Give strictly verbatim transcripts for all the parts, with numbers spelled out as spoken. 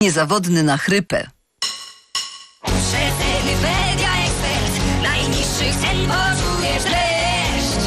Niezawodny na chrypę. Przeceny Media Expert. Najniższych cen poczujesz dreszcz.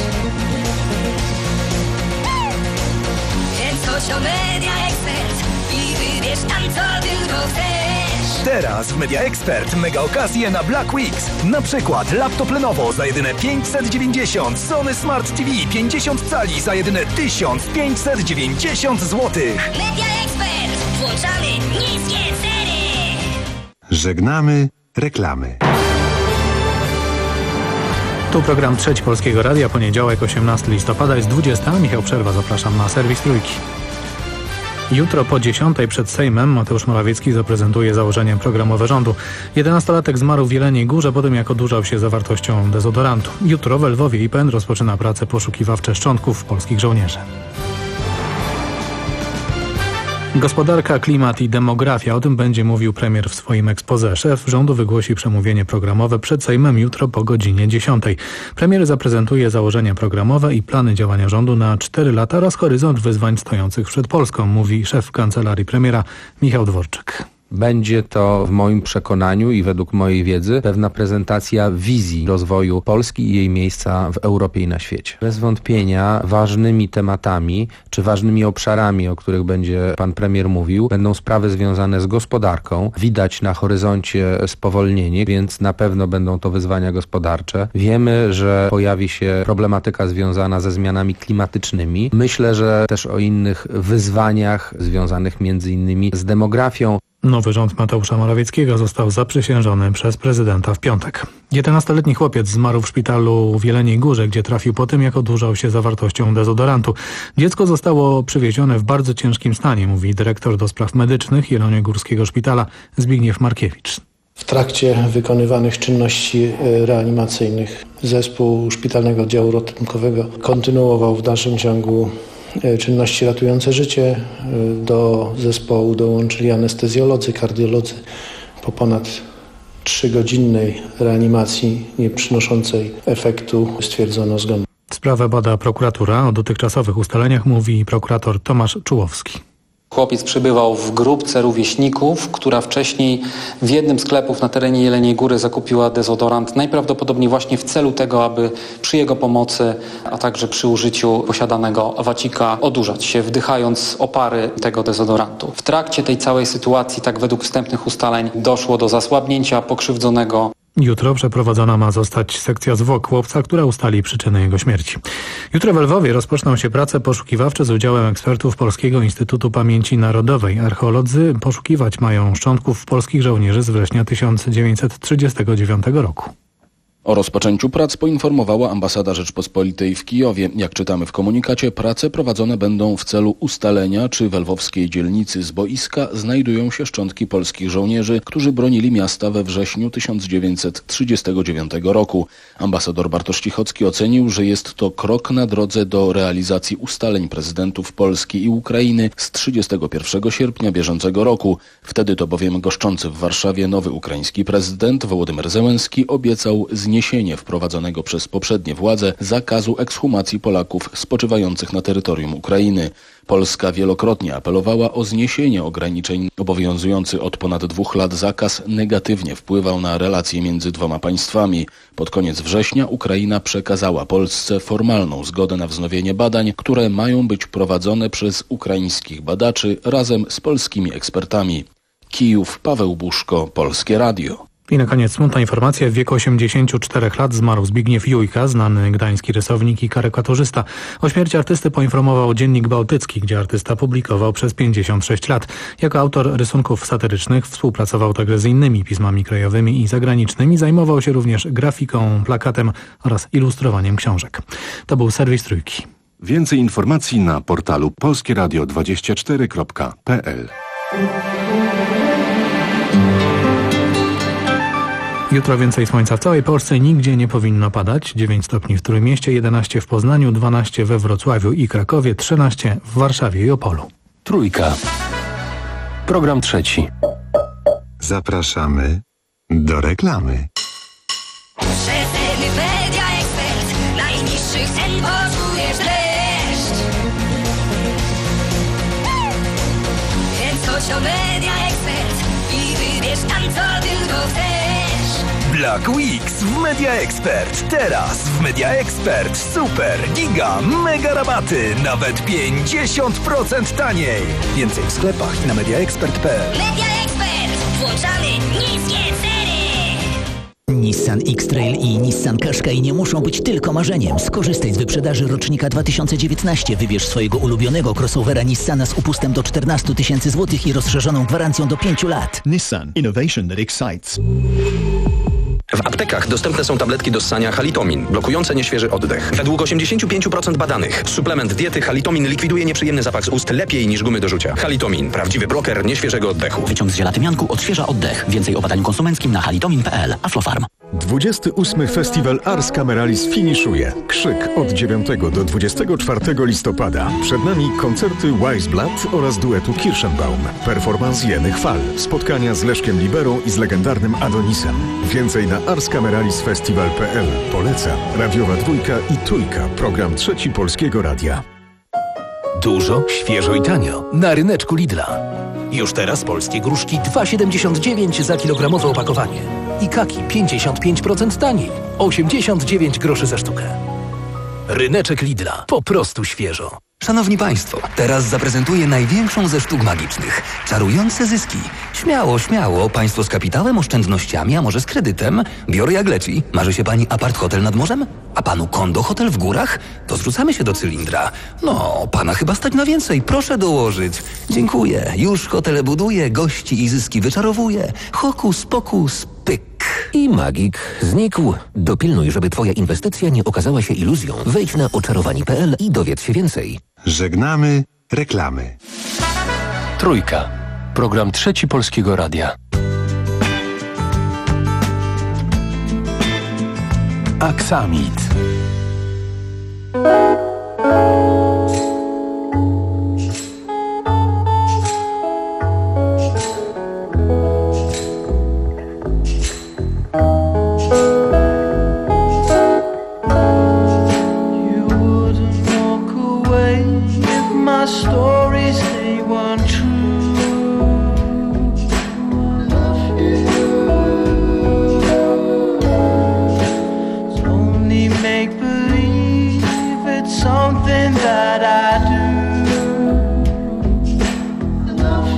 Więc chodź do Media Expert i wybierz tam, co tylko chcesz. Teraz w Media Expert mega okazje na Black Weeks. Na przykład laptop Lenovo za jedyne pięćset dziewięćdziesiąt, Sony Smart T V pięćdziesiąt cali za jedyne tysiąc pięćset dziewięćdziesiąt złotych. Media Expert. Włączamy niskie ceny. Żegnamy reklamy. Tu program Trzeci Polskiego Radia, poniedziałek osiemnastego listopada, jest dwudziesta. Michał Przerwa, zapraszam na serwis Trójki. Jutro po dziesiątej przed Sejmem Mateusz Morawiecki zaprezentuje założenia programowe rządu. jedenastolatek zmarł w Jeleniej Górze po tym, jak odurzał się zawartością dezodorantu. Jutro w Lwowie I P N rozpoczyna prace poszukiwawcze szczątków polskich żołnierzy. Gospodarka, klimat i demografia. O tym będzie mówił premier w swoim exposé. Szef rządu wygłosi przemówienie programowe przed Sejmem jutro po godzinie dziesiątej. Premier zaprezentuje założenia programowe i plany działania rządu na cztery lata oraz horyzont wyzwań stojących przed Polską, mówi szef kancelarii premiera Michał Dworczyk. Będzie to w moim przekonaniu i według mojej wiedzy pewna prezentacja wizji rozwoju Polski i jej miejsca w Europie i na świecie. Bez wątpienia ważnymi tematami czy ważnymi obszarami, o których będzie pan premier mówił, będą sprawy związane z gospodarką. Widać na horyzoncie spowolnienie, więc na pewno będą to wyzwania gospodarcze. Wiemy, że pojawi się problematyka związana ze zmianami klimatycznymi. Myślę, że też o innych wyzwaniach związanych między innymi z demografią. Nowy rząd Mateusza Morawieckiego został zaprzysiężony przez prezydenta w piątek. jedenastoletni chłopiec zmarł w szpitalu w Jeleniej Górze, gdzie trafił po tym, jak odurzał się zawartością dezodorantu. Dziecko zostało przywiezione w bardzo ciężkim stanie, mówi dyrektor do spraw medycznych Jeleniogórskiego Szpitala Zbigniew Markiewicz. W trakcie wykonywanych czynności reanimacyjnych zespół Szpitalnego Oddziału Ratunkowego kontynuował w dalszym ciągu czynności ratujące życie. Do zespołu dołączyli anestezjolodzy, kardiolodzy. Po ponad trzygodzinnej reanimacji nie przynoszącej efektu stwierdzono zgon. Sprawę bada prokuratura. O dotychczasowych ustaleniach mówi prokurator Tomasz Czułowski. Chłopiec przebywał w grupce rówieśników, która wcześniej w jednym z sklepów na terenie Jeleniej Góry zakupiła dezodorant, najprawdopodobniej właśnie w celu tego, aby przy jego pomocy, a także przy użyciu posiadanego wacika odurzać się, wdychając opary tego dezodorantu. W trakcie tej całej sytuacji, tak według wstępnych ustaleń, doszło do zasłabnięcia pokrzywdzonego. Jutro przeprowadzona ma zostać sekcja zwłok chłopca, która ustali przyczynę jego śmierci. Jutro w Lwowie rozpoczną się prace poszukiwawcze z udziałem ekspertów Polskiego Instytutu Pamięci Narodowej. Archeolodzy poszukiwać mają szczątków polskich żołnierzy z września tysiąc dziewięćset trzydziestego dziewiątego roku. O rozpoczęciu prac poinformowała ambasada Rzeczpospolitej w Kijowie. Jak czytamy w komunikacie, prace prowadzone będą w celu ustalenia, czy w lwowskiej dzielnicy z boiska znajdują się szczątki polskich żołnierzy, którzy bronili miasta we wrześniu tysiąc dziewięćset trzydziestego dziewiątego roku. Ambasador Bartosz Cichocki ocenił, że jest to krok na drodze do realizacji ustaleń prezydentów Polski i Ukrainy z trzydziestego pierwszego sierpnia bieżącego roku. Wtedy to bowiem goszczący w Warszawie nowy ukraiński prezydent Wołodymyr Zełenski obiecał zniesienie Zniesienie wprowadzonego przez poprzednie władze zakazu ekshumacji Polaków spoczywających na terytorium Ukrainy. Polska wielokrotnie apelowała o zniesienie ograniczeń. Obowiązujący od ponad dwóch lat zakaz negatywnie wpływał na relacje między dwoma państwami. Pod koniec września Ukraina przekazała Polsce formalną zgodę na wznowienie badań, które mają być prowadzone przez ukraińskich badaczy razem z polskimi ekspertami. Kijów, Paweł Buszko, Polskie Radio. I na koniec smutna informacja. W wieku osiemdziesięciu czterech lat zmarł Zbigniew Jujka, znany gdański rysownik i karykaturzysta. O śmierci artysty poinformował Dziennik Bałtycki, gdzie artysta publikował przez pięćdziesiąt sześć lat. Jako autor rysunków satyrycznych współpracował także z innymi pismami krajowymi i zagranicznymi. Zajmował się również grafiką, plakatem oraz ilustrowaniem książek. To był serwis Trójki. Więcej informacji na portalu polskieradio dwadzieścia cztery kropka p l. Jutro więcej słońca w całej Polsce, nigdzie nie powinno padać. dziewięć stopni w Trójmieście, jedenaście w Poznaniu, dwanaście we Wrocławiu i Krakowie, trzynaście w Warszawie i Opolu. Trójka. Program trzeci. Zapraszamy do reklamy. Przeceny Media Expert. Najniższych cen poczujesz dreszcz. Więc chodź do Media Expert Black Weeks w Media Expert. Teraz w Media Expert super, giga, mega rabaty. Nawet pięćdziesiąt procent taniej. Więcej w sklepach i na mediaexpert kropka p l. Media Expert. Włączamy niskie ceny. Nissan X-Trail i Nissan Qashqai nie muszą być tylko marzeniem. Skorzystaj z wyprzedaży rocznika dwa tysiące dziewiętnaście. Wybierz swojego ulubionego crossovera Nissana z upustem do czternaście tysięcy złotych i rozszerzoną gwarancją do pięciu lat. Nissan. Innovation that excites. W aptekach dostępne są tabletki do ssania Halitomin, blokujące nieświeży oddech. Według osiemdziesiąt pięć procent badanych suplement diety Halitomin likwiduje nieprzyjemny zapach z ust lepiej niż gumy do rzucia. Halitomin, prawdziwy bloker nieświeżego oddechu. Wyciąg z ziela tymianku odświeża oddech. Więcej o badaniu konsumenckim na halitomin kropka p l. Aflofarm. dwudziesty ósmy Festiwal Ars Cameralis finiszuje. Krzyk od dziewiątego do dwudziestego czwartego listopada. Przed nami koncerty Weissblatt oraz duetu Kirschenbaum. Performans Jeny Chwal. Spotkania z Leszkiem Liberą i z legendarnym Adonisem. Więcej na ars cameralis festival kropka p l. Poleca Radiowa Dwójka i Trójka. Program Trzeci Polskiego Radia. Dużo, świeżo i tanio. Na ryneczku Lidla. Już teraz polskie gruszki dwa siedemdziesiąt dziewięć za kilogramowe opakowanie. I kaki pięćdziesiąt pięć procent taniej. osiemdziesiąt dziewięć groszy za sztukę. Ryneczek Lidla. Po prostu świeżo. Szanowni Państwo, teraz zaprezentuję największą ze sztuk magicznych. Czarujące zyski. Śmiało, śmiało. Państwo z kapitałem, oszczędnościami, a może z kredytem. Biorę jak leci. Marzy się Pani apart hotel nad morzem? A Panu kondo hotel w górach? To zrzucamy się do cylindra. No, Pana chyba stać na więcej. Proszę dołożyć. Dziękuję. Już hotele buduję, gości i zyski wyczarowuję. Hokus pokus pyk. I magik znikł. Dopilnuj, żeby Twoja inwestycja nie okazała się iluzją. Wejdź na oczarowani kropka p l i dowiedz się więcej. Żegnamy reklamy. Trójka. Program Trzeci Polskiego Radia. Aksamit. Stories, they weren't true. I love you. It's only make believe. It's something that I do. I love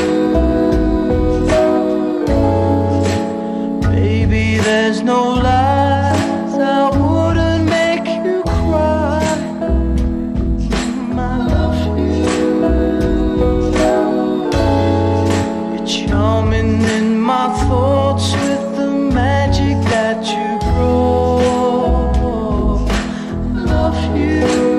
you. Baby, there's no lies. I wouldn't make you cry. My love. Charming in my thoughts with the magic that you brought. Love you.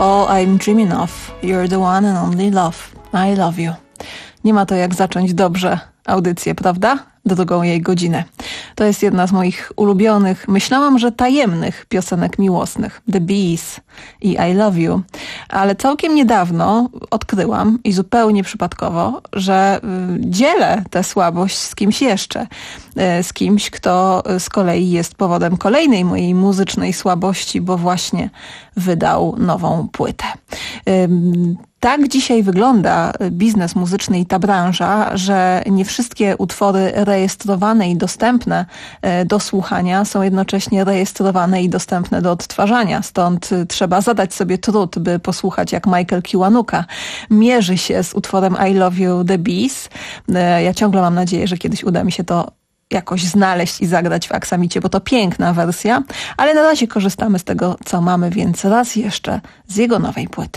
all I'm dreaming of. You're the one and only love. I love you. Nie ma to jak zacząć dobrze audycję, prawda? Drugą jej godzinę. To jest jedna z moich ulubionych, myślałam, że tajemnych piosenek miłosnych. The Bees i I Love You. Ale całkiem niedawno odkryłam i zupełnie przypadkowo, że y, dzielę tę słabość z kimś jeszcze. Y, z kimś, kto z kolei jest powodem kolejnej mojej muzycznej słabości, bo właśnie wydał nową płytę. Y, Tak dzisiaj wygląda biznes muzyczny i ta branża, że nie wszystkie utwory rejestrowane i dostępne do słuchania są jednocześnie rejestrowane i dostępne do odtwarzania. Stąd trzeba zadać sobie trud, by posłuchać, jak Michael Kiwanuka mierzy się z utworem I Love You The Bees. Ja ciągle mam nadzieję, że kiedyś uda mi się to jakoś znaleźć i zagrać w aksamicie, bo to piękna wersja, ale na razie korzystamy z tego, co mamy, więc raz jeszcze z jego nowej płyty.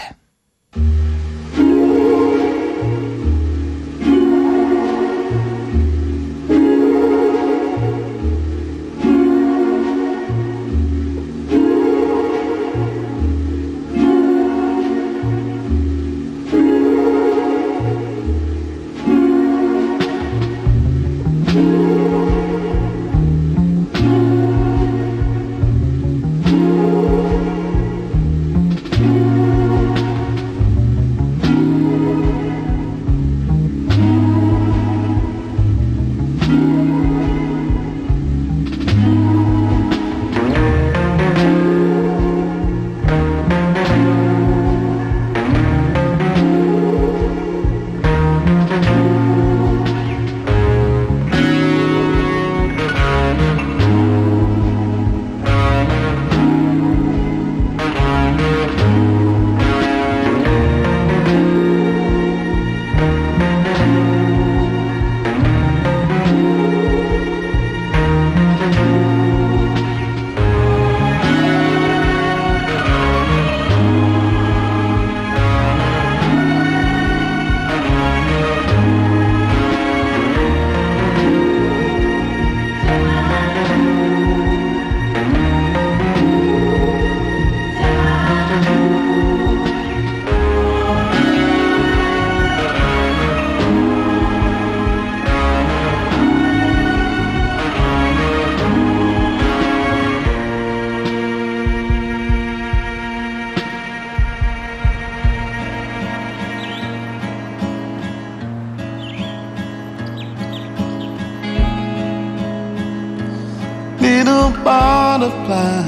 Little butterfly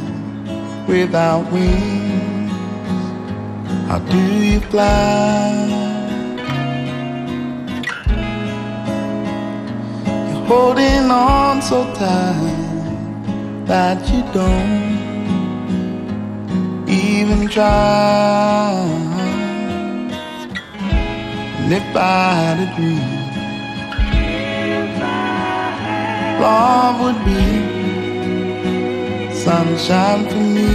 without wings, how do you fly? You're holding on so tight that you don't even try. And if I had a dream, love would be sunshine for me.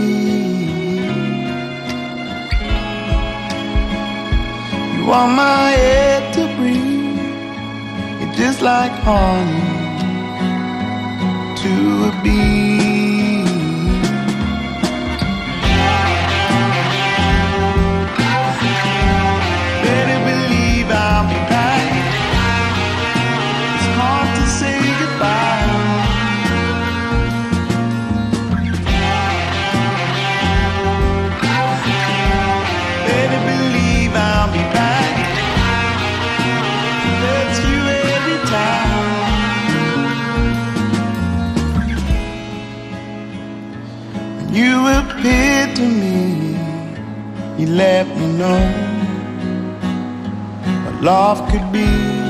You are my air to breathe. You're just like honey to a bee. Better believe I'll be back. It's hard to say goodbye. Better believe I'll be back. That's you every time. When you appeared to me, you let me know what love could be.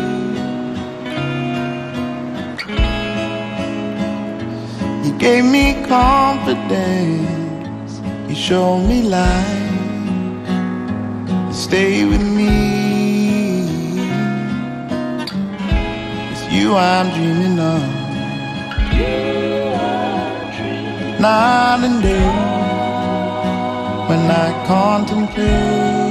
You gave me confidence, you showed me light, you stay with me. It's you I'm dreaming of, night and day, when I contemplate.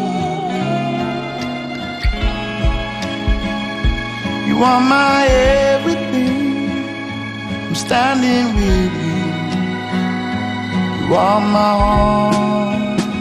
You are my everything, I'm standing with you. You are my heart,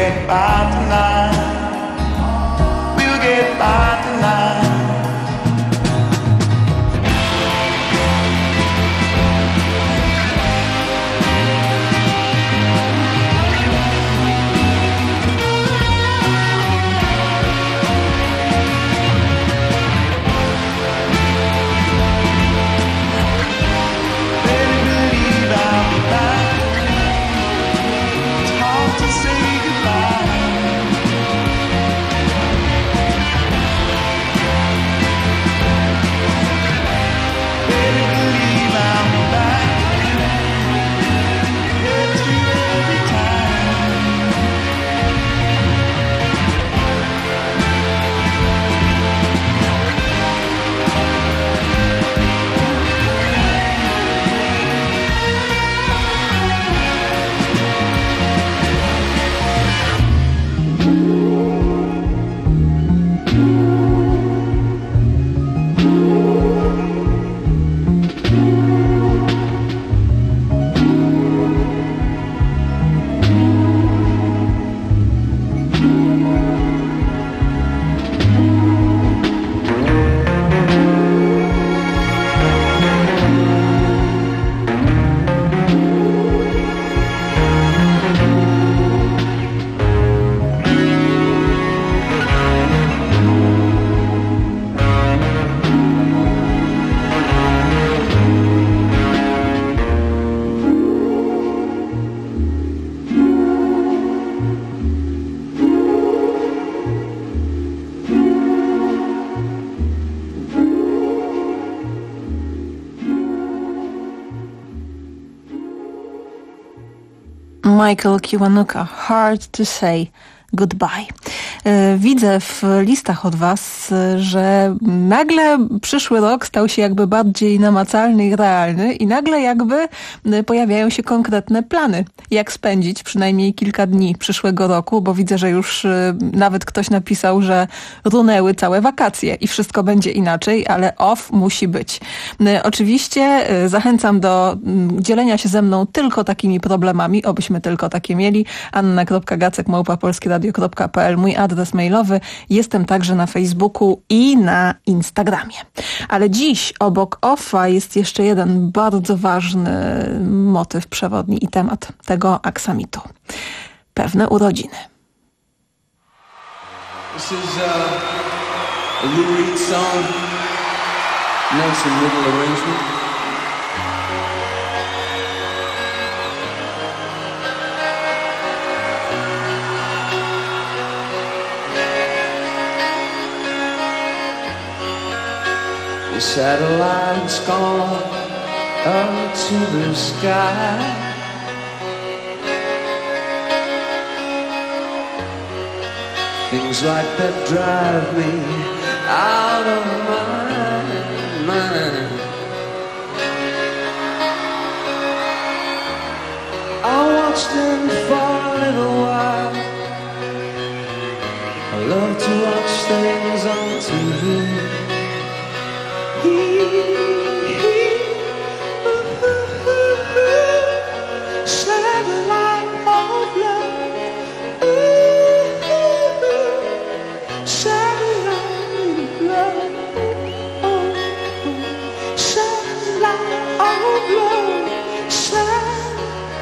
get by tonight. We'll get by tonight. Michael Kiwanuka, Hard to Say Goodbye. Widzę w listach od was, że nagle przyszły rok stał się jakby bardziej namacalny i realny i nagle jakby pojawiają się konkretne plany, jak spędzić przynajmniej kilka dni przyszłego roku, bo widzę, że już nawet ktoś napisał, że runęły całe wakacje i wszystko będzie inaczej, ale off musi być. Oczywiście zachęcam do dzielenia się ze mną tylko takimi problemami, obyśmy tylko takie mieli. anna kropka gacek małpa polskie radio kropka p l, mój adres mailowy. Jestem także na Facebooku i na Instagramie. Ale dziś obok offa jest jeszcze jeden bardzo ważny motyw przewodni i temat tego aksamitu. Pewne urodziny. This is uh, a Lou Reed song. Nelson Riddle arrangement. The satellite's gone up to the sky. Things like that drive me out of my mind. I watched them for a little while. I love to watch things on T V. Satellite of love, satellite of love, satellite of love, satellite.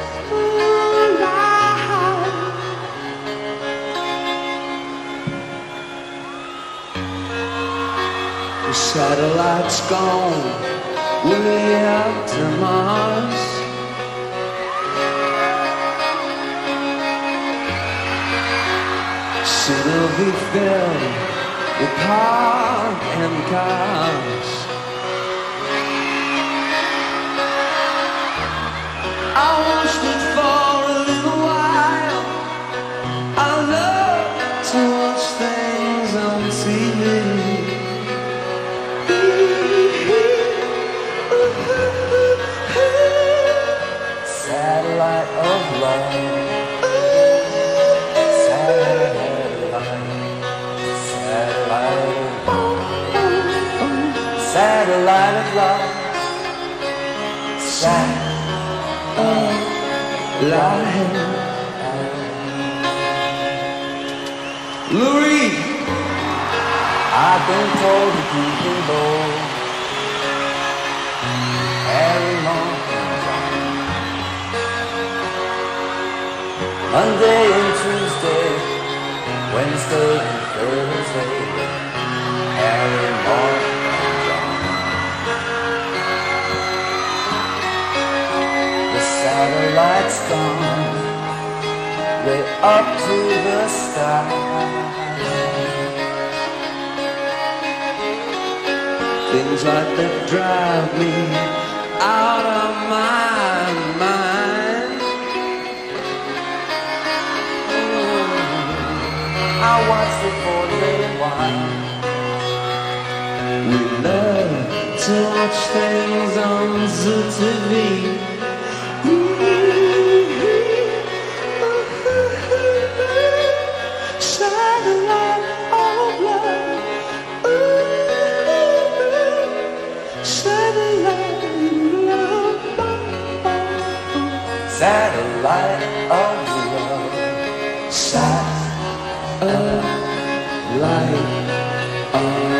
The satellite's gone way out to Mars. Soon it'll be filled with park and cars. I watched it for a little while. I love to watch things on T V. Satellite of love, satellite, satellite, satellite of love, satellite. Lou Reed, I've been told to keep him low. Harry Monson, Monday and Tuesday, Wednesday and Thursday, Harry Monson. The satellite's gone way up to the sky. Things like that drive me out of my mind. Oh, I watch it for a little while. We love to watch things on Zoo T V. Satellite of love. Satellite of love, satellite of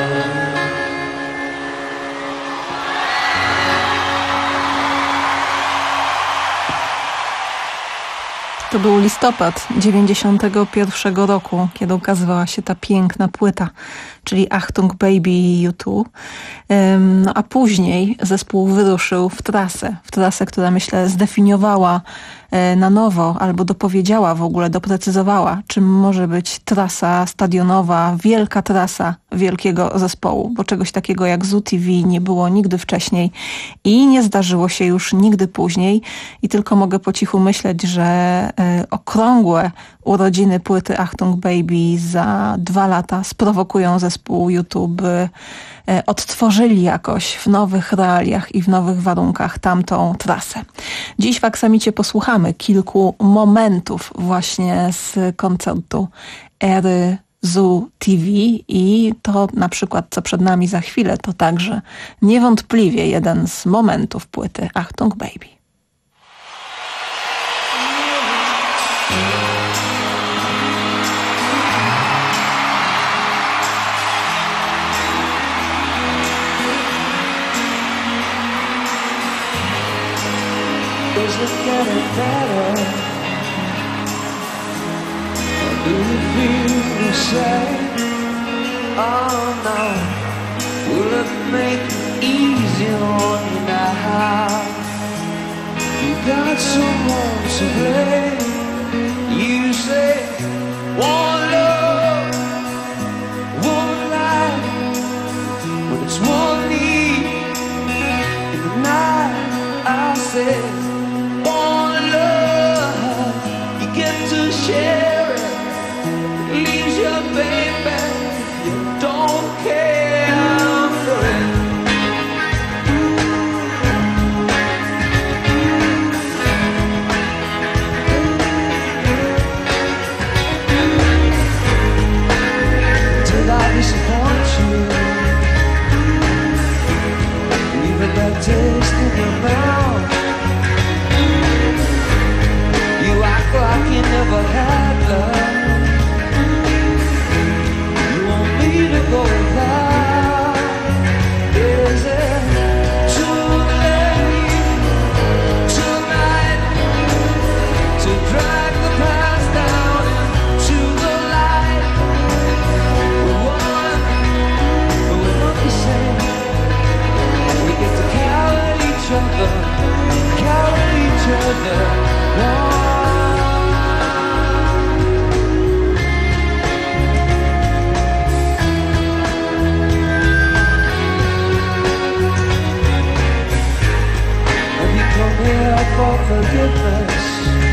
To był listopad dziewięćdziesiątego pierwszego roku, kiedy ukazywała się ta piękna płyta, czyli Achtung Baby U dwa. No a później zespół wyruszył w trasę, w trasę, która myślę zdefiniowała na nowo albo dopowiedziała w ogóle, doprecyzowała, czym może być trasa stadionowa, wielka trasa wielkiego zespołu, bo czegoś takiego jak Zoo T V nie było nigdy wcześniej i nie zdarzyło się już nigdy później i tylko mogę po cichu myśleć, że y, okrągłe urodziny płyty Achtung Baby za dwa lata sprowokują zespół YouTube, by y, odtworzyli jakoś w nowych realiach i w nowych warunkach tamtą trasę. Dziś w Aksamicie posłuchamy kilku momentów właśnie z koncertu ery Zoo T V i to na przykład, co przed nami za chwilę, to także niewątpliwie jeden z momentów płyty Achtung Baby. Is it getting better? Do you feel the same? Oh no, will it make it easier on you now? You got someone to blame. You say, one love, one life, but it's one need. In the night I say, one love, you get to share it. Leaves your baby, you don't care for it. Did I disappoint you? Leaving that taste in your mouth. You act like you never had love. To go without. Is it too late tonight to drag the past down into the light? We're one, but we're not the same. We get to carry each other, carry each other one. For forgiveness,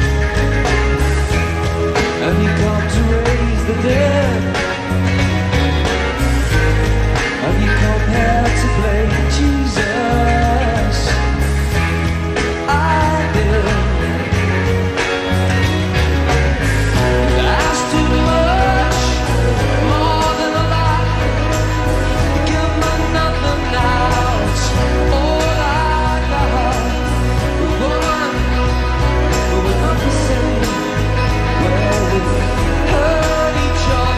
and you come to raise the dead, and you come here to play Jesus. I did. That's too much, more than a lot. Give me nothing now. It's all I got. Well, we hurt each other.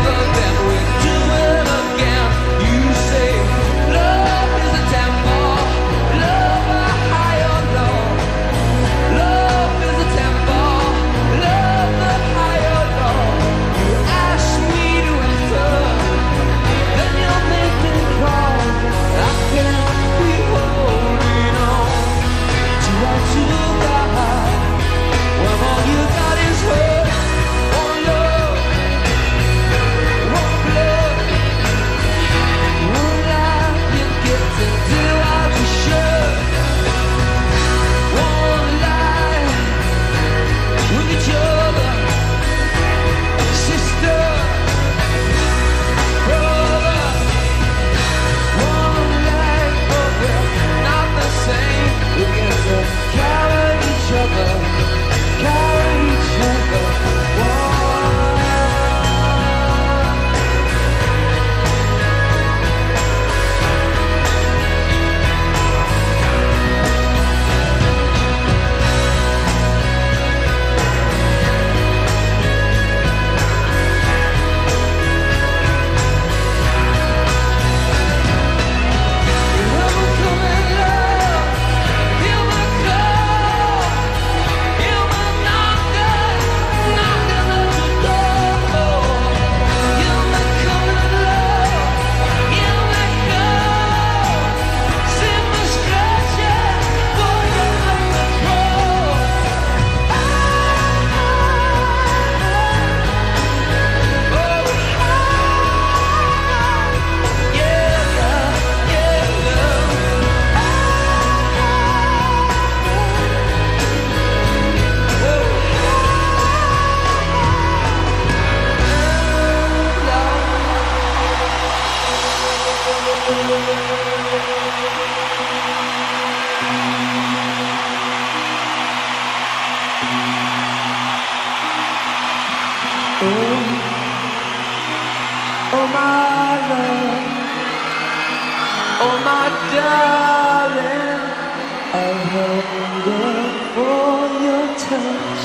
Oh my love, oh my darling, I hunger for your touch.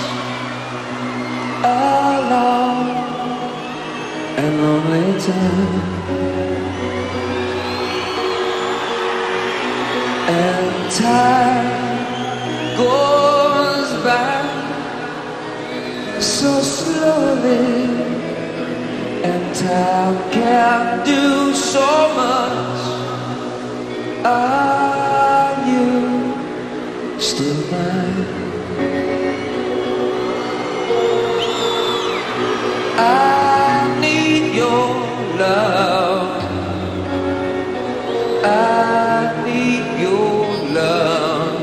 A long and lonely time, and time goes by so slowly. And time can do so much. Are you still mine? I need your love. I need your love.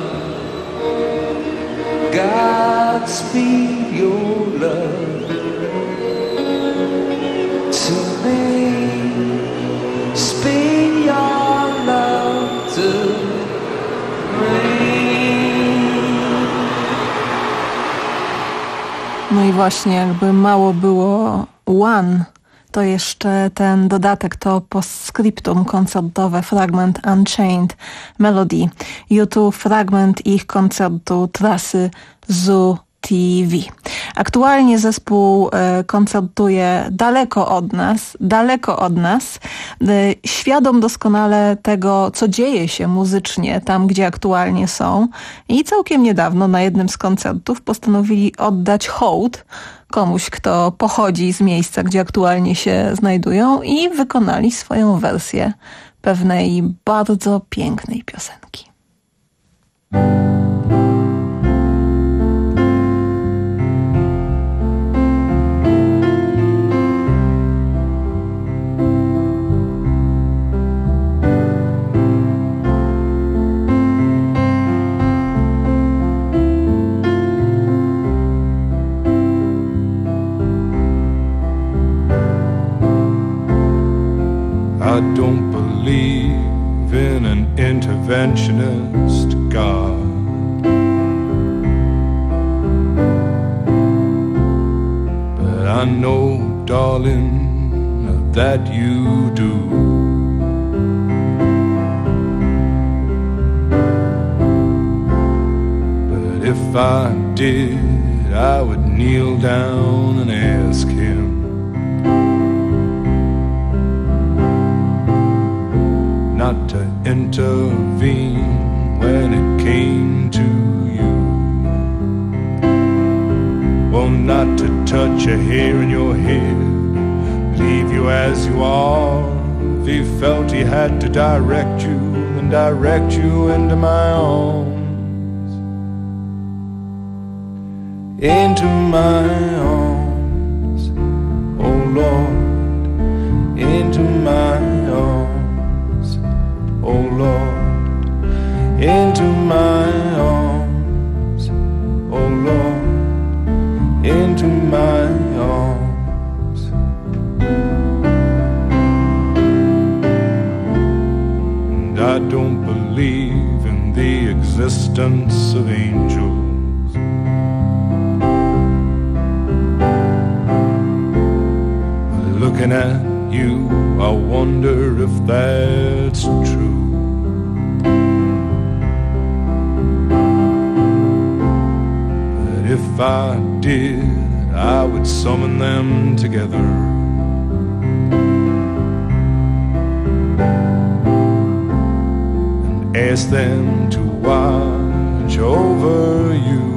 Godspeed your love. To me, speak your love to me. No i właśnie, jakby mało było One, to jeszcze ten dodatek to postscriptum koncertowe, fragment Unchained Melody. YouTube fragment ich koncertu trasy Zoo T V. Aktualnie zespół e, koncertuje daleko od nas, daleko od nas, e, świadom doskonale tego, co dzieje się muzycznie tam, gdzie aktualnie są, i całkiem niedawno na jednym z koncertów postanowili oddać hołd komuś, kto pochodzi z miejsca, gdzie aktualnie się znajdują, i wykonali swoją wersję pewnej bardzo pięknej piosenki. I don't believe in an interventionist God. But I know, darling, that you do. But if I did, I would kneel down and ask him not to intervene when it came to you. Well, not to touch a hair in your head, leave you as you are. If he felt he had to direct you, then direct you into my arms. Into my arms, oh Lord, into my arms. Oh Lord, into my arms. Oh Lord, into my arms. And I don't believe in the existence of angels. But looking at you, I wonder if that's true. But if I did, I would summon them together and ask them to watch over you.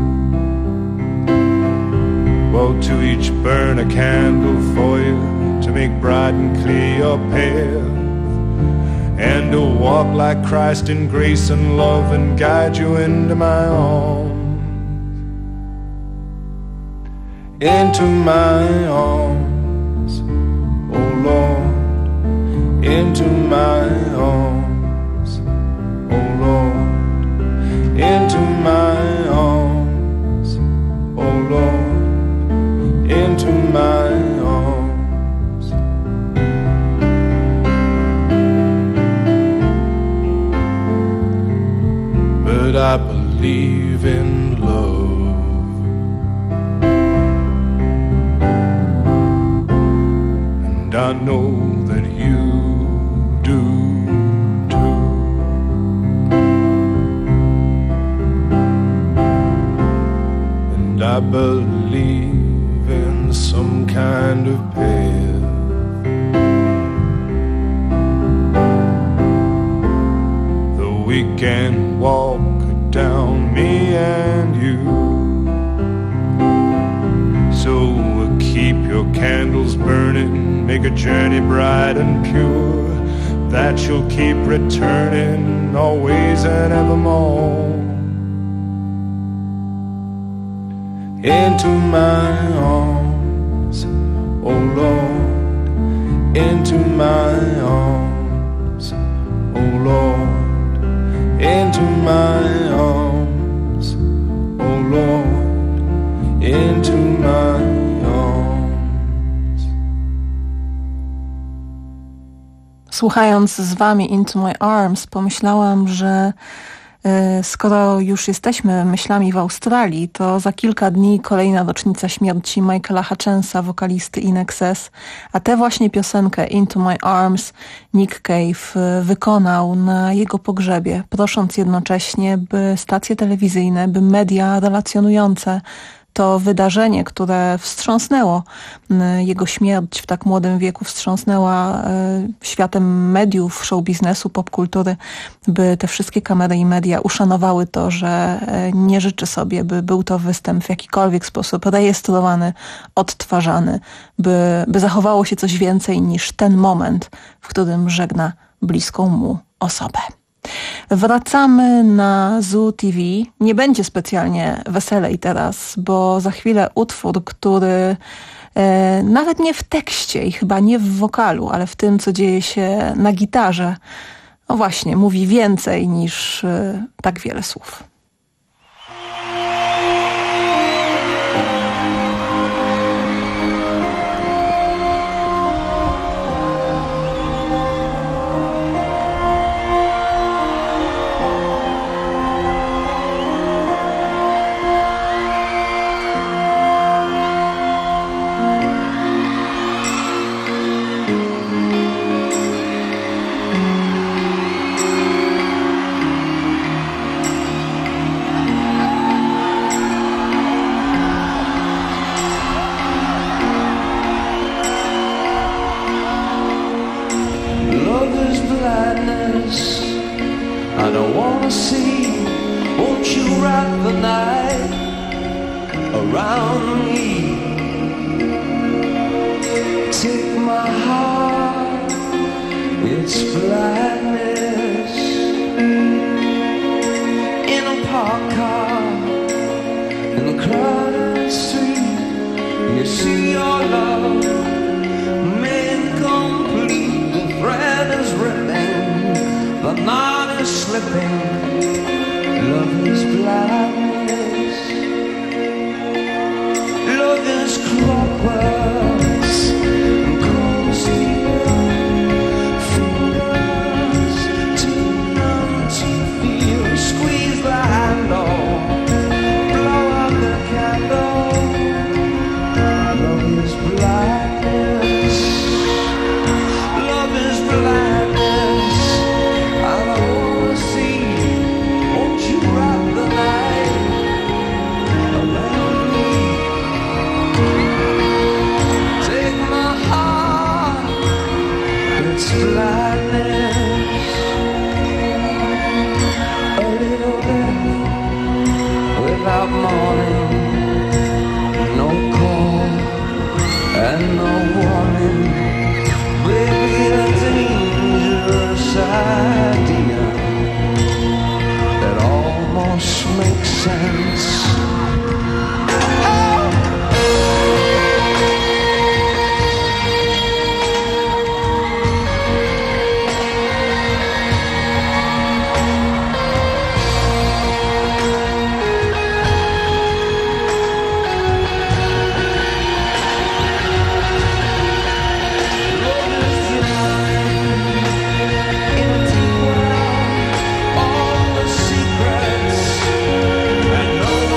Well, to each burn a candle for you, to make bright and clear your path, and to walk like Christ in grace and love and guide you into my arms. Into my arms, oh Lord, into my arms, oh Lord, into my arms, oh Lord, into my arms. But I believe in love. and I know that you do too. And I believe in some kind of path that we can walk down, me and you. So keep your candles burning, make a journey bright and pure, that you'll keep returning always and evermore. Into my arms, oh Lord, into my arms, oh Lord, into my arms, oh Lord, into my arms. Słuchając z wami Into My Arms, pomyślałam, że skoro już jesteśmy myślami w Australii, to za kilka dni kolejna rocznica śmierci Michaela Hutchensa, wokalisty In Excess, a tę właśnie piosenkę Into My Arms Nick Cave wykonał na jego pogrzebie, prosząc jednocześnie, by stacje telewizyjne, by media relacjonujące to wydarzenie, które wstrząsnęło jego śmierć w tak młodym wieku, wstrząsnęła światem mediów, show biznesu, popkultury, by te wszystkie kamery i media uszanowały to, że nie życzy sobie, by był to występ w jakikolwiek sposób rejestrowany, odtwarzany, by, by zachowało się coś więcej niż ten moment, w którym żegna bliską mu osobę. Wracamy na Zoo T V. Nie będzie specjalnie weselej teraz, bo za chwilę utwór, który e, nawet nie w tekście i chyba nie w wokalu, ale w tym, co dzieje się na gitarze, no właśnie, mówi więcej niż e, tak wiele słów. I don't wanna see, won't you wrap the night around me? Take my heart, it's blindness. In a parked car, in a crowded street, you see your love made complete. The thread is ripping, the knot is slipping. Love is blindness. Love is clockworks and cold steel. Fingers too numb to feel. Squeeze the handle, blow out the candle. Love is blindness. Love is blindness. I don't wanna see. Won't you wrap the night around me? Take my heart, it's blindness. A little bit without morning, no call and no warning. Baby, a dangerous idea that almost makes sense. All the secrets and no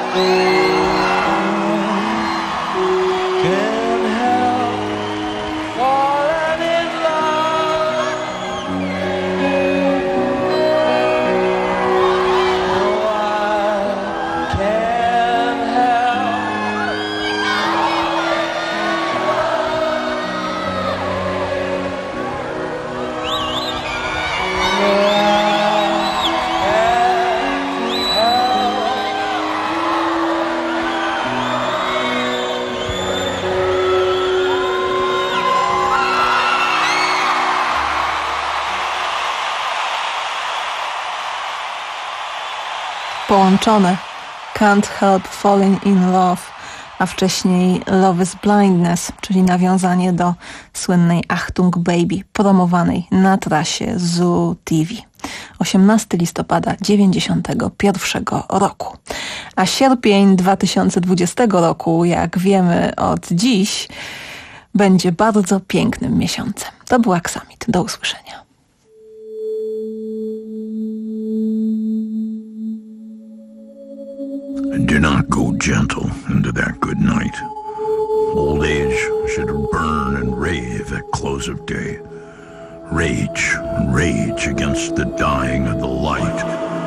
Połączone Can't Help Falling in Love, a wcześniej Love is Blindness, czyli nawiązanie do słynnej Achtung Baby, promowanej na trasie Zoo T V. osiemnastego listopada dziewięćdziesiątego pierwszego roku. A sierpień dwa tysiące dwudziestego roku, jak wiemy od dziś, będzie bardzo pięknym miesiącem. To był Aksamit. Do usłyszenia. Do not go gentle into that good night. Old age should burn and rave at close of day. Rage, rage against the dying of the light.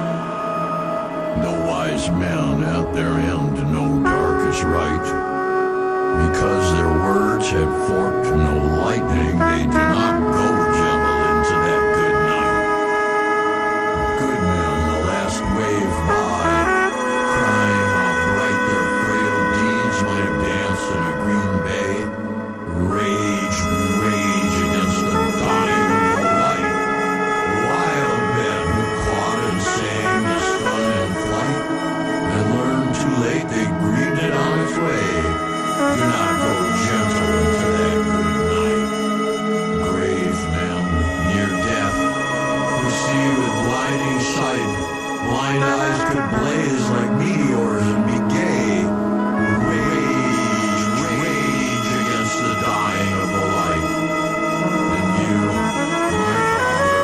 No wise man at their end know dark is right. Because their words have forked no lightning, they do not go gentle into that good night. Good men, the last wave by, crying how bright their frail deeds might have danced in a green bay. Rage, rage against the dying of the light. Wild men who caught and sang the sun in flight, and learned too late they grieved it on its way. Do not go gentle into that good night. Grave men near death, who see with blinding sight, blind eyes could blaze like meteors and be gay. Rage, rage against the dying of the light. And you, my father,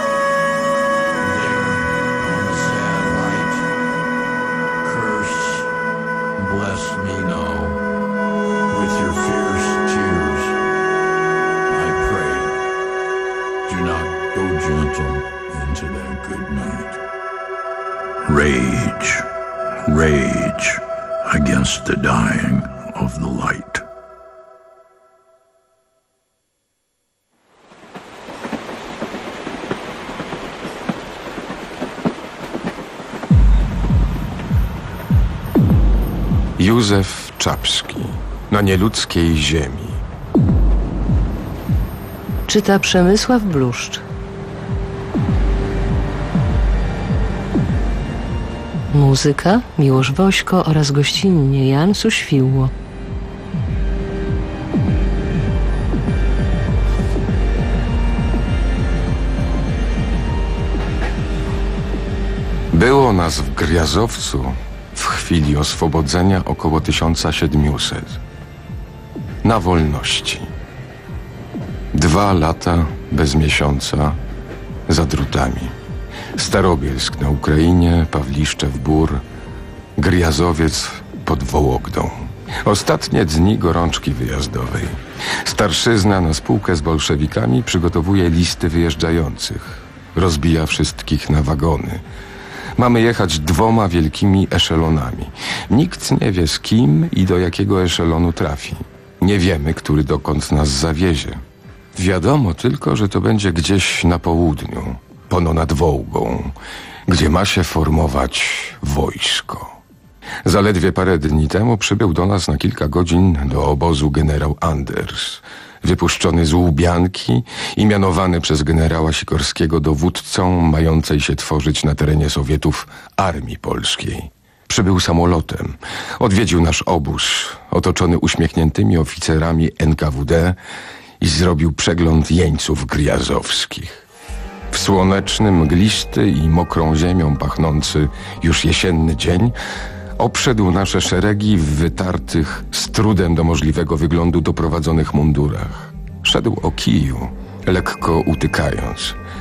there on the sad light, curse, bless me now. With your fierce tears, I pray, do not go gentle into that good night. Rage, rage against the dying of the light. Józef Czapski. Na nieludzkiej ziemi. Czyta Przemysław Bluszcz. Muzyka Miłosz Wośko oraz gościnnie Jan Suświło. Było nas w Gryazowcu w chwili oswobodzenia około tysiąc siedemset. Na wolności. Dwa lata bez miesiąca za drutami. Starobielsk na Ukrainie, Pawliszczew Bór, Gryjazowiec pod Wołogdą. Ostatnie dni gorączki wyjazdowej. Starszyzna na spółkę z bolszewikami przygotowuje listy wyjeżdżających. Rozbija wszystkich na wagony. Mamy jechać dwoma wielkimi eszelonami. Nikt nie wie z kim i do jakiego eszelonu trafi. Nie wiemy, który dokąd nas zawiezie. Wiadomo tylko, że to będzie gdzieś na południu, pono nad Wołgą, gdzie ma się formować wojsko. Zaledwie parę dni temu przybył do nas na kilka godzin do obozu generał Anders, wypuszczony z Łubianki i mianowany przez generała Sikorskiego dowódcą mającej się tworzyć na terenie Sowietów Armii Polskiej. Przybył samolotem, odwiedził nasz obóz, otoczony uśmiechniętymi oficerami N K W D i zrobił przegląd jeńców gryjazowskich. W słoneczny, mglisty i mokrą ziemią pachnący już jesienny dzień obszedł nasze szeregi w wytartych, z trudem do możliwego wyglądu doprowadzonych mundurach. Szedł o kiju, lekko utykając.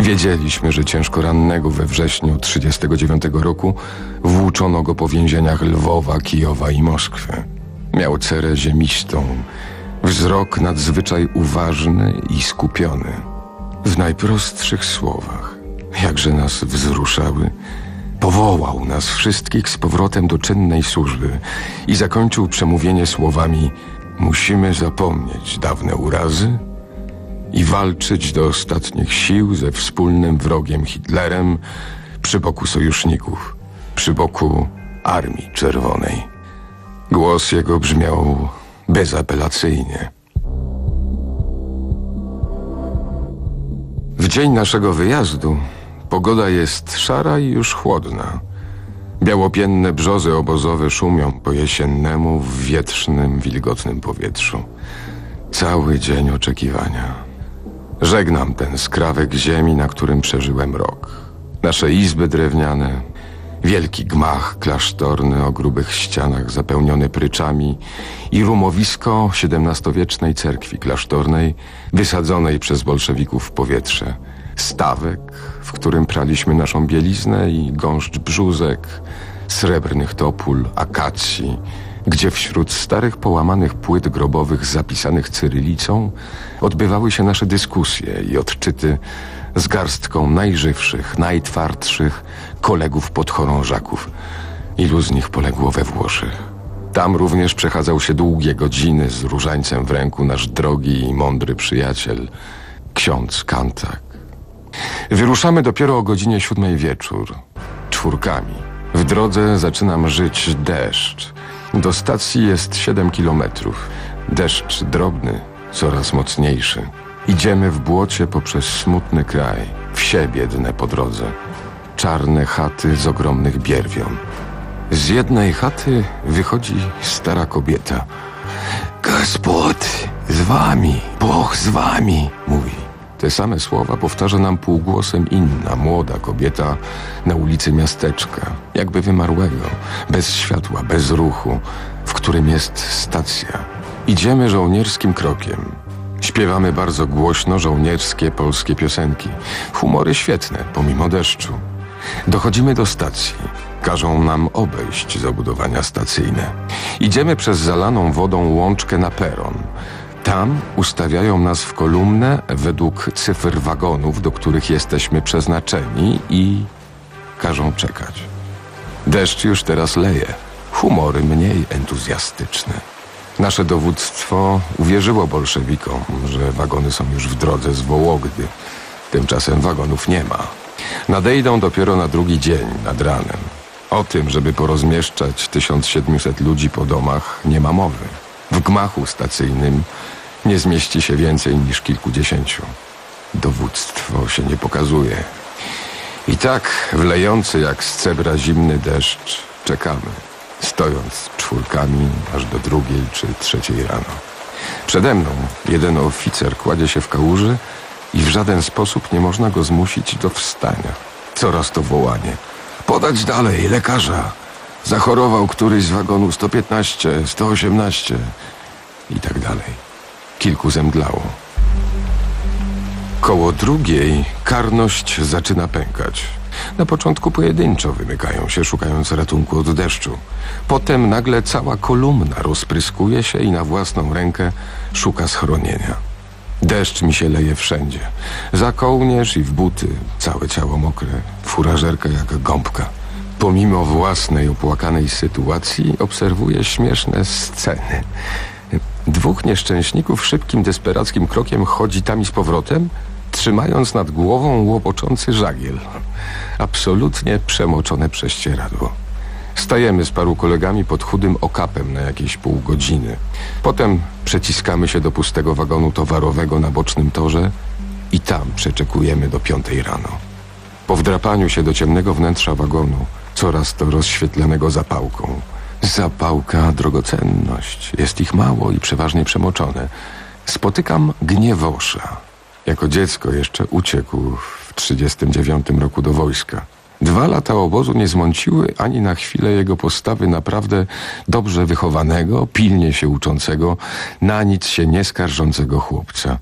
Wiedzieliśmy, że ciężko rannego we wrześniu trzydziestego dziewiątego roku włóczono go po więzieniach Lwowa, Kijowa i Moskwy. Miał cerę ziemistą, wzrok nadzwyczaj uważny i skupiony. W najprostszych słowach, jakże nas wzruszały, powołał nas wszystkich z powrotem do czynnej służby i zakończył przemówienie słowami: musimy zapomnieć dawne urazy i walczyć do ostatnich sił ze wspólnym wrogiem Hitlerem przy boku sojuszników, przy boku Armii Czerwonej. Głos jego brzmiał bezapelacyjnie. W dzień naszego wyjazdu pogoda jest szara i już chłodna. Białopienne brzozy obozowe szumią po jesiennemu w wietrznym, wilgotnym powietrzu. Cały dzień oczekiwania. Żegnam ten skrawek ziemi, na którym przeżyłem rok. Nasze izby drewniane, wielki gmach klasztorny o grubych ścianach zapełniony pryczami i rumowisko siedemnastowiecznej cerkwi klasztornej wysadzonej przez bolszewików w powietrze. Stawek, w którym praliśmy naszą bieliznę i gąszcz brzózek, srebrnych topól, akacji, gdzie wśród starych połamanych płyt grobowych zapisanych cyrylicą odbywały się nasze dyskusje i odczyty z garstką najżywszych, najtwardszych kolegów podchorążaków. Ilu z nich poległo we Włoszech. Tam również przechadzał się długie godziny z różańcem w ręku nasz drogi i mądry przyjaciel, ksiądz Kantak. Wyruszamy dopiero o godzinie siódmej wieczór, czwórkami. W drodze zaczyna mrzyć deszcz. Do stacji jest siedem kilometrów. Deszcz drobny, coraz mocniejszy. Idziemy w błocie poprzez smutny kraj, wsie biedne po drodze. Czarne chaty z ogromnych bierwion. Z jednej chaty wychodzi stara kobieta. Gospod z wami, Bóg z wami, mówi. Te same słowa powtarza nam półgłosem inna, młoda kobieta na ulicy miasteczka, jakby wymarłego, bez światła, bez ruchu, w którym jest stacja. Idziemy żołnierskim krokiem. Śpiewamy bardzo głośno żołnierskie polskie piosenki. Humory świetne, pomimo deszczu. Dochodzimy do stacji. Każą nam obejść zabudowania stacyjne. Idziemy przez zalaną wodą łączkę na peron. Tam ustawiają nas w kolumnę według cyfr wagonów, do których jesteśmy przeznaczeni, i każą czekać. Deszcz już teraz leje. Humory mniej entuzjastyczne. Nasze dowództwo uwierzyło bolszewikom, że wagony są już w drodze z Wołogdy. Tymczasem wagonów nie ma. Nadejdą dopiero na drugi dzień, nad ranem. O tym, żeby porozmieszczać tysiąc siedemset ludzi po domach, nie ma mowy. W gmachu stacyjnym nie zmieści się więcej niż kilkudziesięciu. Dowództwo się nie pokazuje. I tak, wlejący jak z cebra zimny deszcz, czekamy, stojąc czwórkami aż do drugiej czy trzeciej rano. Przede mną jeden oficer kładzie się w kałuży i w żaden sposób nie można go zmusić do wstania. Coraz to wołanie. Podać dalej, lekarza! Zachorował któryś z wagonu sto piętnaście, sto osiemnaście i tak dalej. Kilku zemdlało. Koło drugiej karność zaczyna pękać. Na początku pojedynczo wymykają się, szukając ratunku od deszczu. Potem nagle cała kolumna rozpryskuje się i na własną rękę szuka schronienia. Deszcz mi się leje wszędzie. Za kołnierz i w buty, całe ciało mokre, furażerka jak gąbka. Pomimo własnej opłakanej sytuacji obserwuję śmieszne sceny. Dwóch nieszczęśników szybkim, desperackim krokiem chodzi tam i z powrotem, trzymając nad głową łopoczący żagiel. Absolutnie przemoczone prześcieradło. Stajemy z paru kolegami pod chudym okapem na jakieś pół godziny. Potem przeciskamy się do pustego wagonu towarowego na bocznym torze i tam przeczekujemy do piątej rano. Po wdrapaniu się do ciemnego wnętrza wagonu, coraz to rozświetlanego zapałką. Zapałka, drogocenność. Jest ich mało i przeważnie przemoczone. Spotykam Gniewosza. Jako dziecko jeszcze uciekł w trzydziestym dziewiątym roku do wojska. Dwa lata obozu nie zmąciły ani na chwilę jego postawy naprawdę dobrze wychowanego, pilnie się uczącego, na nic się nie skarżącego chłopca.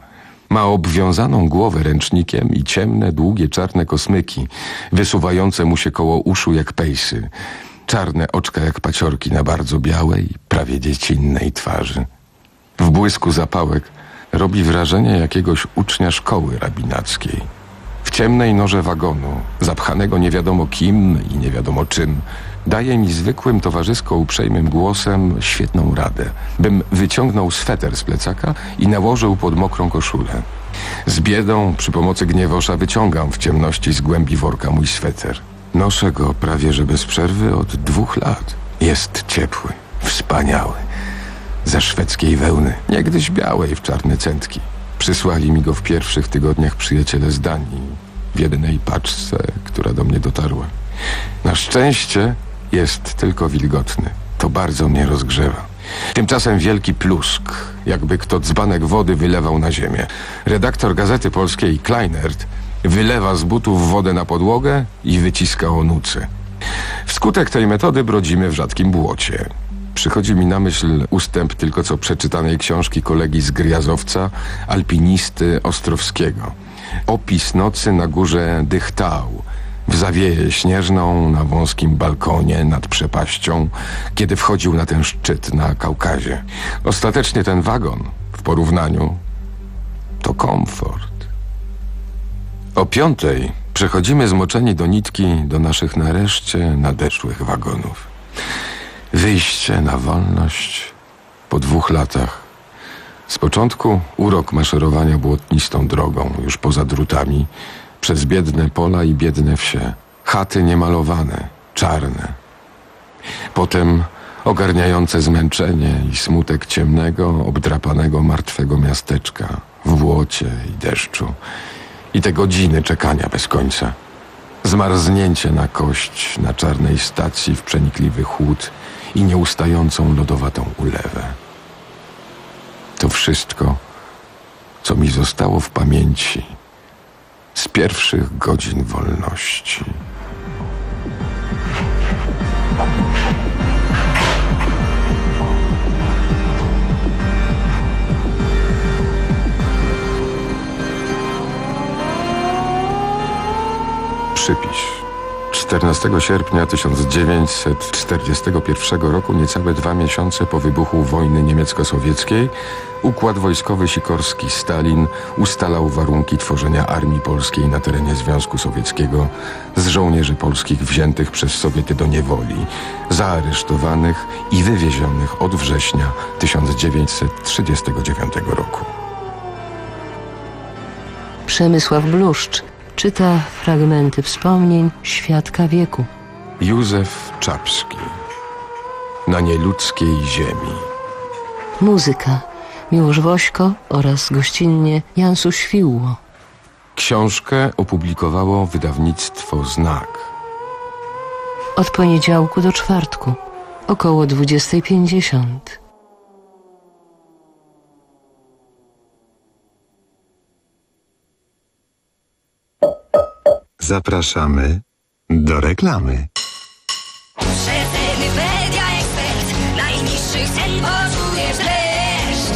Ma obwiązaną głowę ręcznikiem i ciemne, długie, czarne kosmyki, wysuwające mu się koło uszu jak pejsy. Czarne oczka jak paciorki na bardzo białej, prawie dziecinnej twarzy. W błysku zapałek robi wrażenie jakiegoś ucznia szkoły rabinackiej. W ciemnej norze wagonu, zapchanego nie wiadomo kim i nie wiadomo czym, daje mi zwykłym, towarzysko uprzejmym głosem świetną radę, bym wyciągnął sweter z plecaka i nałożył pod mokrą koszulę. Z biedą, przy pomocy gniewosza, wyciągam w ciemności z głębi worka mój sweter. Noszę go prawie że bez przerwy od dwóch lat. Jest ciepły, wspaniały. Ze szwedzkiej wełny, niegdyś białej w czarne centki. Przysłali mi go w pierwszych tygodniach przyjaciele z Danii, w jednej paczce, która do mnie dotarła. Na szczęście jest tylko wilgotny. To bardzo mnie rozgrzewa. Tymczasem wielki plusk, jakby kto dzbanek wody wylewał na ziemię. Redaktor Gazety Polskiej Kleinert wylewa z butów wodę na podłogę i wyciska onuce. Wskutek tej metody brodzimy w rzadkim błocie. Przychodzi mi na myśl ustęp tylko co przeczytanej książki kolegi z Gryazowca, alpinisty Ostrowskiego. Opis nocy na górze Dychtau, w zawieję śnieżną, na wąskim balkonie nad przepaścią, kiedy wchodził na ten szczyt na Kaukazie. Ostatecznie ten wagon, w porównaniu, to komfort. O piątej przechodzimy zmoczeni do nitki do naszych nareszcie nadeszłych wagonów. Wyjście na wolność po dwóch latach. Z początku urok maszerowania błotnistą drogą, już poza drutami, przez biedne pola i biedne wsie. Chaty niemalowane, czarne. Potem ogarniające zmęczenie i smutek ciemnego, obdrapanego, martwego miasteczka w błocie i deszczu. I te godziny czekania bez końca. Zmarznięcie na kość na czarnej stacji w przenikliwy chłód i nieustającą lodowatą ulewę. To wszystko, co mi zostało w pamięci z pierwszych godzin wolności. Przypis. czternastego sierpnia tysiąc dziewięćset czterdziestego pierwszego roku, niecałe dwa miesiące po wybuchu wojny niemiecko-sowieckiej, układ wojskowy Sikorski Stalin ustalał warunki tworzenia armii polskiej na terenie Związku Sowieckiego z żołnierzy polskich wziętych przez Sowiety do niewoli, zaaresztowanych i wywiezionych od września tysiąc dziewięćset trzydziestego dziewiątego roku. Przemysław Bluszcz czyta fragmenty wspomnień świadka wieku. Józef Czapski. Na nieludzkiej ziemi. Muzyka Miłosz Wośko oraz gościnnie Jan Suświło. Książkę opublikowało wydawnictwo Znak. Od poniedziałku do czwartku, około dwudziestej pięćdziesiąt. Zapraszamy do reklamy. Przeceny Media Expert. Najniższych cen poczujesz deszcz.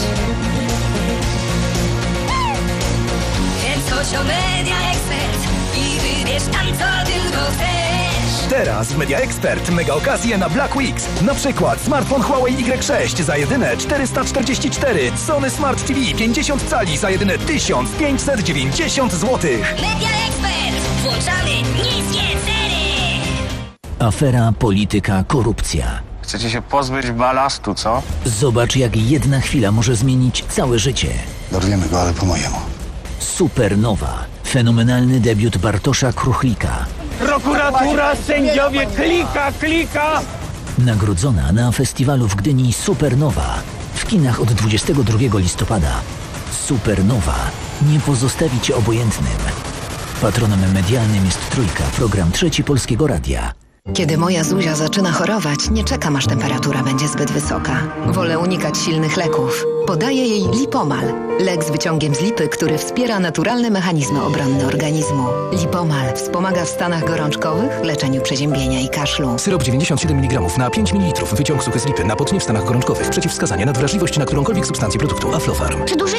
Więc chodź o Media Expert i wybierz tam, co tylko chcesz. Teraz w Media Expert mega okazje na Black Weeks. Na przykład smartfon Huawei Y sześć za jedyne czterysta czterdzieści cztery, Sony Smart T V pięćdziesiąt cali za jedyne tysiąc pięćset dziewięćdziesiąt złotych. Media Expert. Włączamy niskie ceny. Afera, polityka, korupcja. Chcecie się pozbyć balastu, co? Zobacz, jak jedna chwila może zmienić całe życie. Dorwiemy go, ale po mojemu. Supernowa. Fenomenalny debiut Bartosza Kruchlika. Prokuratura, sędziowie, klika, klika! Nagrodzona na festiwalu w Gdyni Supernowa. W kinach od dwudziestego drugiego listopada. Supernowa nie pozostawi cię obojętnym. Patronem medialnym jest Trójka, program Trzeci Polskiego Radia. Kiedy moja Zuzia zaczyna chorować, nie czekam, aż temperatura będzie zbyt wysoka. Wolę unikać silnych leków. Podaję jej Lipomal. Lek z wyciągiem z lipy, który wspiera naturalne mechanizmy obronne organizmu. Lipomal wspomaga w stanach gorączkowych, leczeniu przeziębienia i kaszlu. Syrop dziewięćdziesiąt siedem miligramów na pięć mililitrów. Wyciąg suchy z lipy na potnie w stanach gorączkowych. Przeciwwskazania na wrażliwość na którąkolwiek substancję produktu. Aflofarm. Przed użyciem zapoznaj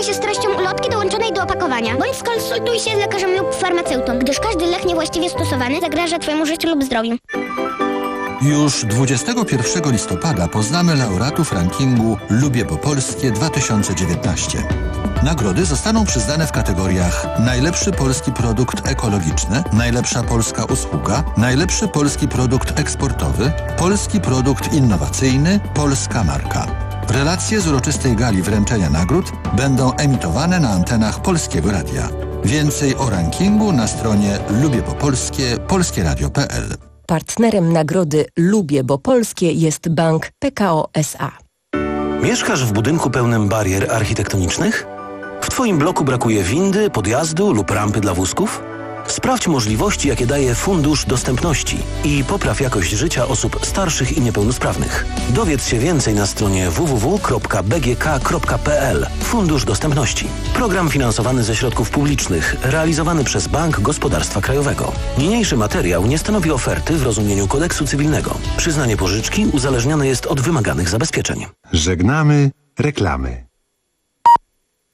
zapoznaj się z treścią ulotki dołączonej do opakowania. Bądź skonsultuj się z lekarzem lub farmaceutą, gdyż każdy lek niewłaściwie stosowany zagraża Twojemu życiu lub zdrowiu. Już dwudziestego pierwszego listopada poznamy laureatów rankingu Lubię po Polskie dwa tysiące dziewiętnaście. Nagrody zostaną przyznane w kategoriach najlepszy polski produkt ekologiczny, najlepsza polska usługa, najlepszy polski produkt eksportowy, polski produkt innowacyjny, polska marka. Relacje z uroczystej gali wręczenia nagród będą emitowane na antenach Polskiego Radia. Więcej o rankingu na stronie lubię po polskie polskieradio kropka p l. Partnerem nagrody Lubię, bo Polskie jest bank P K O S A. Mieszkasz w budynku pełnym barier architektonicznych? W Twoim bloku brakuje windy, podjazdu lub rampy dla wózków? Sprawdź możliwości, jakie daje Fundusz Dostępności i popraw jakość życia osób starszych i niepełnosprawnych. Dowiedz się więcej na stronie w w w kropka b g k kropka p l. Fundusz Dostępności. Program finansowany ze środków publicznych, realizowany przez Bank Gospodarstwa Krajowego. Niniejszy materiał nie stanowi oferty w rozumieniu kodeksu cywilnego. Przyznanie pożyczki uzależnione jest od wymaganych zabezpieczeń. Żegnamy reklamy.